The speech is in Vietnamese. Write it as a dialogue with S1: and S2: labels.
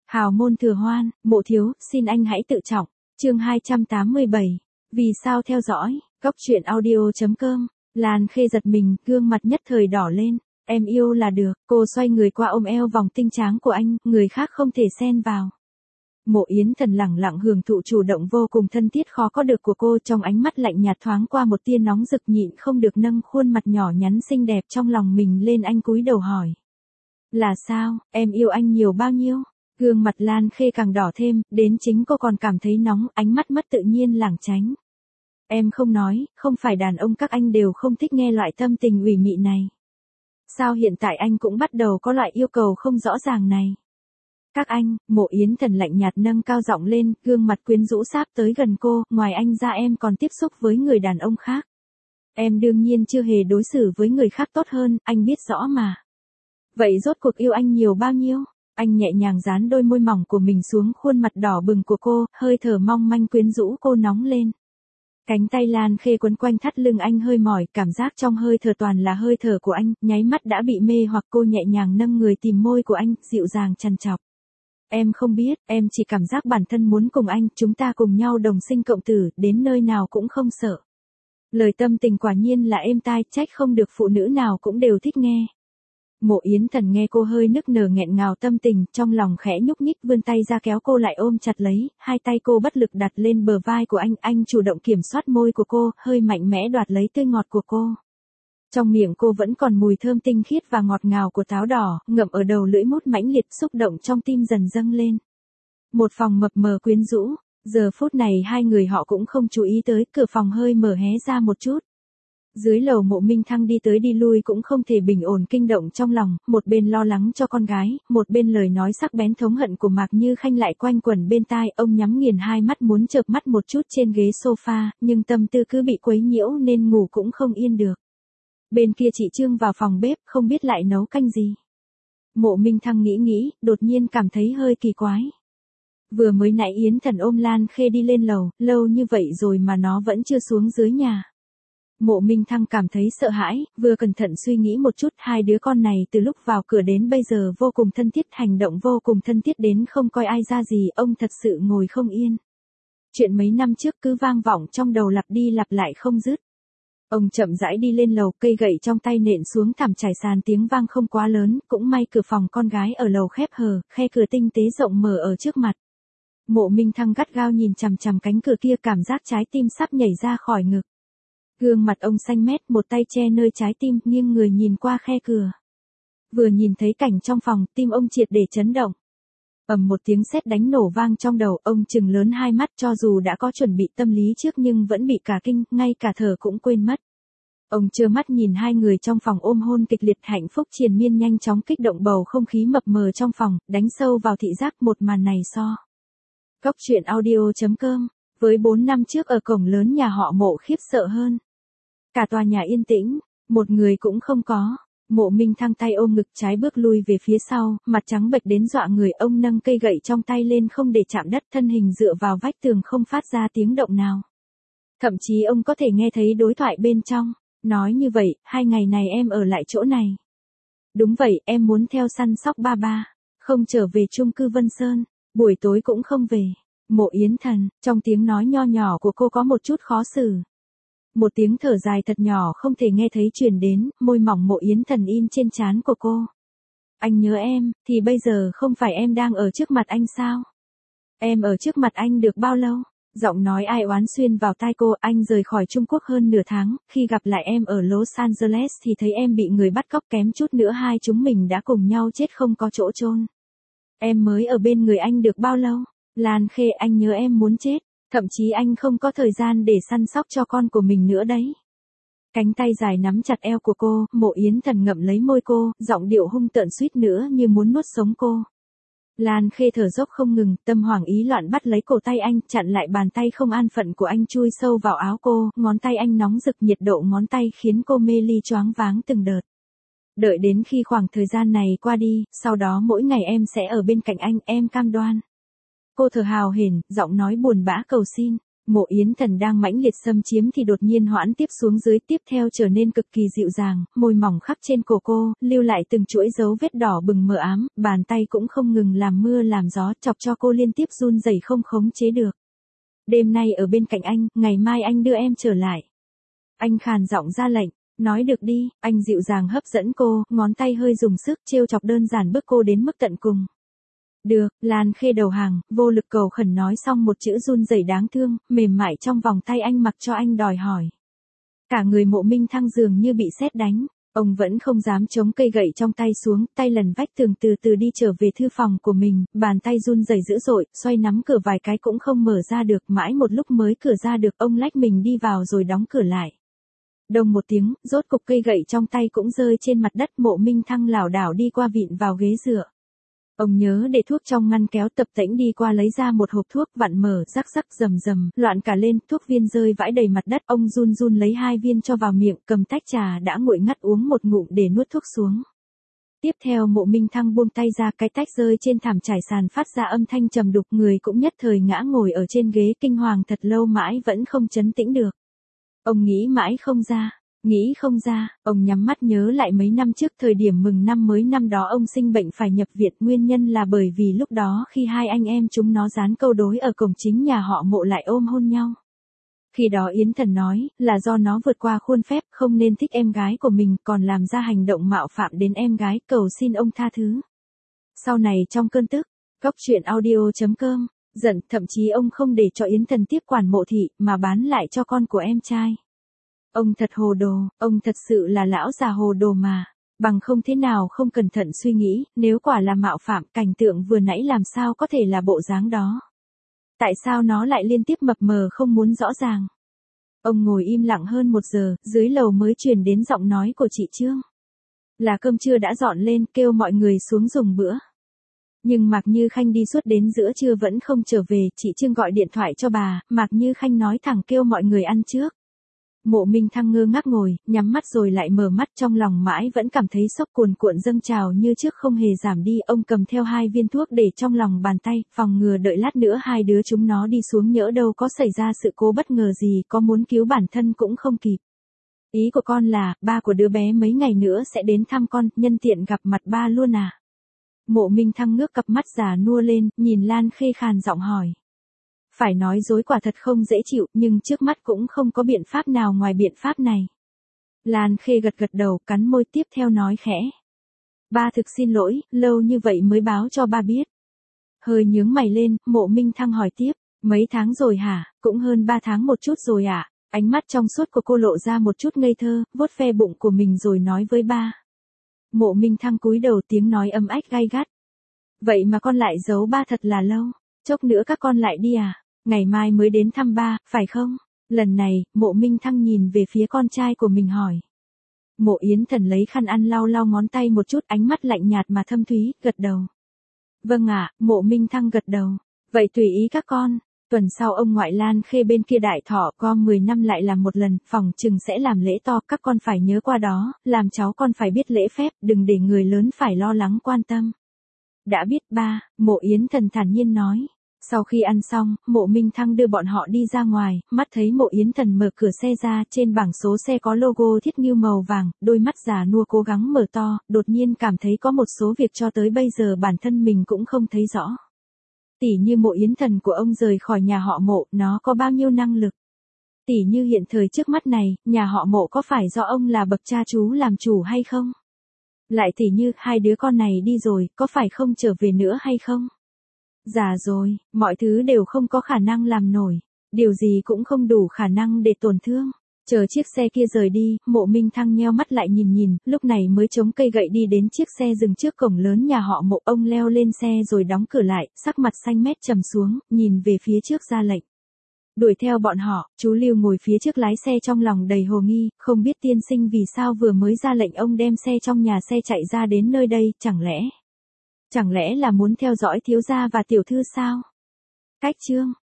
S1: Hào môn thừa hoan, mộ thiếu, xin anh hãy tự trọng. Chương 287. Vì sao theo dõi? Góc truyện audio.com. Lan Khê giật mình, gương mặt nhất thời đỏ lên. Em yêu là được. Cô xoay người qua ôm eo vòng tinh tráng của anh, người khác không thể xen vào. Mộ Yến Thần lẳng lặng hưởng thụ chủ động vô cùng thân thiết khó có được của cô, trong ánh mắt lạnh nhạt thoáng qua một tia nóng rực, nhịn không được nâng khuôn mặt nhỏ nhắn xinh đẹp trong lòng mình lên. Anh cúi đầu hỏi. Là sao, em yêu anh nhiều bao nhiêu? Gương mặt Lan Khê càng đỏ thêm, đến chính cô còn cảm thấy nóng, ánh mắt mất tự nhiên lảng tránh. Em không nói, không phải đàn ông các anh đều không thích nghe loại tâm tình ủy mị này. Sao hiện tại anh cũng bắt đầu có loại yêu cầu không rõ ràng này? Các anh, Mộ Yến Thần lạnh nhạt nâng cao giọng lên, gương mặt quyến rũ sáp tới gần cô, ngoài anh ra em còn tiếp xúc với người đàn ông khác. Em đương nhiên chưa hề đối xử với người khác tốt hơn, anh biết rõ mà. Vậy rốt cuộc yêu anh nhiều bao nhiêu? Anh nhẹ nhàng dán đôi môi mỏng của mình xuống khuôn mặt đỏ bừng của cô, hơi thở mong manh quyến rũ cô nóng lên. Cánh tay Lan Khê quấn quanh thắt lưng anh hơi mỏi, cảm giác trong hơi thở toàn là hơi thở của anh, nháy mắt đã bị mê hoặc. Cô nhẹ nhàng nâng người tìm môi của anh, dịu dàng trằn trọc. Em không biết, em chỉ cảm giác bản thân muốn cùng anh, chúng ta cùng nhau đồng sinh cộng tử, đến nơi nào cũng không sợ. Lời tâm tình quả nhiên là êm tai, trách không được phụ nữ nào cũng đều thích nghe. Mộ Yến Thần nghe cô hơi nức nở nghẹn ngào tâm tình, trong lòng khẽ nhúc nhích vươn tay ra kéo cô lại ôm chặt lấy, hai tay cô bất lực đặt lên bờ vai của anh chủ động kiểm soát môi của cô, hơi mạnh mẽ đoạt lấy tươi ngọt của cô. Trong miệng cô vẫn còn mùi thơm tinh khiết và ngọt ngào của táo đỏ, ngậm ở đầu lưỡi mút mãnh liệt, xúc động trong tim dần dâng lên. Một phòng mập mờ quyến rũ, giờ phút này hai người họ cũng không chú ý tới, cửa phòng hơi mở hé ra một chút. Dưới lầu Mộ Minh Thăng đi tới đi lui cũng không thể bình ổn kinh động trong lòng, một bên lo lắng cho con gái, một bên lời nói sắc bén thống hận của Mạc Như Khanh lại quanh quẩn bên tai. Ông nhắm nghiền hai mắt muốn chợp mắt một chút trên ghế sofa, nhưng tâm tư cứ bị quấy nhiễu nên ngủ cũng không yên được. Bên kia chị Trương vào phòng bếp, không biết lại nấu canh gì. Mộ Minh Thăng nghĩ, đột nhiên cảm thấy hơi kỳ quái. Vừa mới nãy Yến Thần ôm Lan Khê đi lên lầu, lâu như vậy rồi mà nó vẫn chưa xuống dưới nhà. Mộ Minh Thăng cảm thấy sợ hãi, vừa cẩn thận suy nghĩ một chút, hai đứa con này từ lúc vào cửa đến bây giờ vô cùng thân thiết, hành động vô cùng thân thiết đến không coi ai ra gì, ông thật sự ngồi không yên. Chuyện mấy năm trước cứ vang vọng trong đầu lặp đi lặp lại không dứt. Ông chậm rãi đi lên lầu, cây gậy trong tay nện xuống thảm trải sàn, tiếng vang không quá lớn, cũng may cửa phòng con gái ở lầu khép hờ, khe cửa tinh tế rộng mở ở trước mặt. Mộ Minh Thăng gắt gao nhìn chằm chằm cánh cửa kia, cảm giác trái tim sắp nhảy ra khỏi ngực. Gương mặt ông xanh mét, một tay che nơi trái tim, nghiêng người nhìn qua khe cửa. Vừa nhìn thấy cảnh trong phòng, tim ông triệt để chấn động. Ầm một tiếng sét đánh nổ vang trong đầu, ông trừng lớn hai mắt, cho dù đã có chuẩn bị tâm lý trước nhưng vẫn bị cả kinh, ngay cả thở cũng quên mất. Ông trơ mắt nhìn hai người trong phòng ôm hôn kịch liệt, hạnh phúc triền miên nhanh chóng kích động bầu không khí mập mờ trong phòng, đánh sâu vào thị giác. Một màn này so. Góc truyện audio.com, với 4 năm trước ở cổng lớn nhà họ Mộ khiếp sợ hơn. Cả tòa nhà yên tĩnh, một người cũng không có. Mộ Minh Thăng tay ôm ngực, trái bước lui về phía sau, mặt trắng bệch đến dọa người. Ông nâng cây gậy trong tay lên không để chạm đất, thân hình dựa vào vách tường không phát ra tiếng động nào. Thậm chí ông có thể nghe thấy đối thoại bên trong. Nói như vậy, 2 ngày này em ở lại chỗ này. Đúng vậy, em muốn theo săn sóc ba ba, không trở về chung cư Vân Sơn, buổi tối cũng không về. Mộ Yến Thần, trong tiếng nói nho nhỏ của cô có một chút khó xử. Một tiếng thở dài thật nhỏ không thể nghe thấy truyền đến, môi mỏng Mộ Yến Thần in trên trán của cô. Anh nhớ em, thì bây giờ không phải em đang ở trước mặt anh sao? Em ở trước mặt anh được bao lâu? Giọng nói ai oán xuyên vào tai cô. Anh rời khỏi Trung Quốc hơn nửa tháng, khi gặp lại em ở Los Angeles thì thấy em bị người bắt cóc, kém chút nữa hai chúng mình đã cùng nhau chết không có chỗ chôn. Em mới ở bên người anh được bao lâu? Lan Khê, anh nhớ em muốn chết. Thậm chí anh không có thời gian để săn sóc cho con của mình nữa đấy. Cánh tay dài nắm chặt eo của cô, Mộ Yến Thần ngậm lấy môi cô, giọng điệu hung tợn suýt nữa như muốn nuốt sống cô. Lan Khê thở dốc không ngừng, tâm hoảng ý loạn bắt lấy cổ tay anh, chặn lại bàn tay không an phận của anh chui sâu vào áo cô, ngón tay anh nóng rực, nhiệt độ ngón tay khiến cô mê ly choáng váng từng đợt. Đợi đến khi khoảng thời gian này qua đi, sau đó mỗi ngày em sẽ ở bên cạnh anh, em cam đoan. Cô thở hào hển, giọng nói buồn bã cầu xin. Mộ Yến Thần đang mãnh liệt xâm chiếm thì đột nhiên hoãn tiếp xuống dưới, tiếp theo trở nên cực kỳ dịu dàng, môi mỏng khắc trên cổ cô, lưu lại từng chuỗi dấu vết đỏ bừng mờ ám, bàn tay cũng không ngừng làm mưa làm gió, chọc cho cô liên tiếp run rẩy không khống chế được. Đêm nay ở bên cạnh anh, ngày mai anh đưa em trở lại. Anh khàn giọng ra lệnh. Nói được đi, anh dịu dàng hấp dẫn cô, ngón tay hơi dùng sức trêu chọc đơn giản bước cô đến mức tận cùng. Được, Lan Khê đầu hàng, vô lực cầu khẩn nói xong một chữ run rẩy đáng thương, mềm mại trong vòng tay anh mặc cho anh đòi hỏi. Cả người Mộ Minh Thăng dường như bị sét đánh, ông vẫn không dám chống cây gậy trong tay xuống, tay lần vách tường từ từ đi trở về thư phòng của mình, bàn tay run rẩy dữ dội, xoay nắm cửa vài cái cũng không mở ra được, mãi một lúc mới cửa ra được, ông lách mình đi vào rồi đóng cửa lại. Đông một tiếng, rốt cục cây gậy trong tay cũng rơi trên mặt đất. Mộ Minh Thăng lảo đảo đi qua vịn vào ghế dựa. Ông nhớ để thuốc trong ngăn kéo, tập tễnh đi qua lấy ra một hộp thuốc, vặn mở, rắc rắc rầm rầm, loạn cả lên, thuốc viên rơi vãi đầy mặt đất. Ông run run lấy 2 viên cho vào miệng, cầm tách trà đã nguội ngắt uống một ngụm để nuốt thuốc xuống. Tiếp theo Mộ Minh Thăng buông tay ra, cái tách rơi trên thảm trải sàn phát ra âm thanh trầm đục, người cũng nhất thời ngã ngồi ở trên ghế, kinh hoàng thật lâu mãi vẫn không trấn tĩnh được. Ông nghĩ mãi không ra, ông nhắm mắt nhớ lại mấy năm trước thời điểm mừng năm mới năm đó ông sinh bệnh phải nhập viện, nguyên nhân là bởi vì lúc đó khi 2 anh em chúng nó dán câu đối ở cổng chính nhà họ Mộ lại ôm hôn nhau. Khi đó Yến Thần nói, là do nó vượt qua khuôn phép, không nên thích em gái của mình, còn làm ra hành động mạo phạm đến em gái, cầu xin ông tha thứ. Sau này trong cơn tức, Goctruyện.audio.com, giận, thậm chí ông không để cho Yến Thần tiếp quản Mộ thị, mà bán lại cho con của em trai. Ông thật hồ đồ, ông thật sự là lão già hồ đồ mà. Bằng không thế nào không cẩn thận suy nghĩ, nếu quả là mạo phạm, cảnh tượng vừa nãy làm sao có thể là bộ dáng đó. Tại sao nó lại liên tiếp mập mờ không muốn rõ ràng. Ông ngồi im lặng hơn 1 giờ, dưới lầu mới truyền đến giọng nói của chị Trương. Là cơm trưa đã dọn lên, kêu mọi người xuống dùng bữa. Nhưng Mạc Như Khanh đi suốt đến giữa trưa vẫn không trở về, chị Trương gọi điện thoại cho bà, Mạc Như Khanh nói thẳng kêu mọi người ăn trước. Mộ Minh Thăng ngơ ngác ngồi, nhắm mắt rồi lại mở mắt, trong lòng mãi vẫn cảm thấy sốc cuồn cuộn dâng trào như trước không hề giảm đi. Ông cầm theo 2 viên thuốc để trong lòng bàn tay, phòng ngừa đợi lát nữa 2 đứa chúng nó đi xuống nhỡ đâu có xảy ra sự cố bất ngờ gì, có muốn cứu bản thân cũng không kịp. Ý của con là, ba của đứa bé mấy ngày nữa sẽ đến thăm con, nhân tiện gặp mặt ba luôn à? Mộ Minh Thăng ngước cặp mắt già nua lên, nhìn Lan Khê khàn giọng hỏi. Phải nói dối quả thật không dễ chịu, nhưng trước mắt cũng không có biện pháp nào ngoài biện pháp này. Lan Khê gật gật đầu, cắn môi, tiếp theo nói khẽ. Ba thực xin lỗi, lâu như vậy mới báo cho ba biết. Hơi nhướng mày lên, Mộ Minh Thăng hỏi tiếp, mấy tháng rồi hả? Cũng hơn 3 tháng một chút rồi ạ. Ánh mắt trong suốt của cô lộ ra một chút ngây thơ, vuốt ve bụng của mình rồi nói với ba. Mộ Minh Thăng cúi đầu, tiếng nói âm ách gay gắt. Vậy mà con lại giấu ba thật là lâu, chốc nữa các con lại đi à? Ngày mai mới đến thăm ba, phải không? Lần này, Mộ Minh Thăng nhìn về phía con trai của mình hỏi. Mộ Yến Thần lấy khăn ăn lau lau ngón tay một chút, ánh mắt lạnh nhạt mà thâm thúy, gật đầu. Vâng ạ, Mộ Minh Thăng gật đầu. Vậy tùy ý các con. Tuần sau ông ngoại Lan Khê bên kia đại thọ, con 10 năm lại làm một lần, phòng chừng sẽ làm lễ to, các con phải nhớ qua đó, làm cháu con phải biết lễ phép, đừng để người lớn phải lo lắng quan tâm. Đã biết ba, Mộ Yến Thần thản nhiên nói. Sau khi ăn xong, Mộ Minh Thăng đưa bọn họ đi ra ngoài, mắt thấy Mộ Yến Thần mở cửa xe ra, trên bảng số xe có logo Thiết Ngưu màu vàng, đôi mắt già nua cố gắng mở to, đột nhiên cảm thấy có một số việc cho tới bây giờ bản thân mình cũng không thấy rõ. Tỉ như Mộ Yến Thần của ông rời khỏi nhà họ Mộ, nó có bao nhiêu năng lực. Tỉ như hiện thời trước mắt này, nhà họ Mộ có phải do ông là bậc cha chú làm chủ hay không? Lại tỉ như, 2 đứa con này đi rồi, có phải không trở về nữa hay không? Già rồi, mọi thứ đều không có khả năng làm nổi, điều gì cũng không đủ khả năng để tổn thương. Chờ chiếc xe kia rời đi, Mộ Minh Thăng nheo mắt lại nhìn, lúc này mới chống cây gậy đi đến chiếc xe dừng trước cổng lớn nhà họ Mộ. Ông leo lên xe rồi đóng cửa lại, sắc mặt xanh mét trầm xuống, nhìn về phía trước ra lệnh. Đuổi theo bọn họ. Chú Lưu ngồi phía trước lái xe trong lòng đầy hồ nghi, không biết tiên sinh vì sao vừa mới ra lệnh ông đem xe trong nhà xe chạy ra đến nơi đây, chẳng lẽ là muốn theo dõi thiếu gia và tiểu thư sao? Cách Trương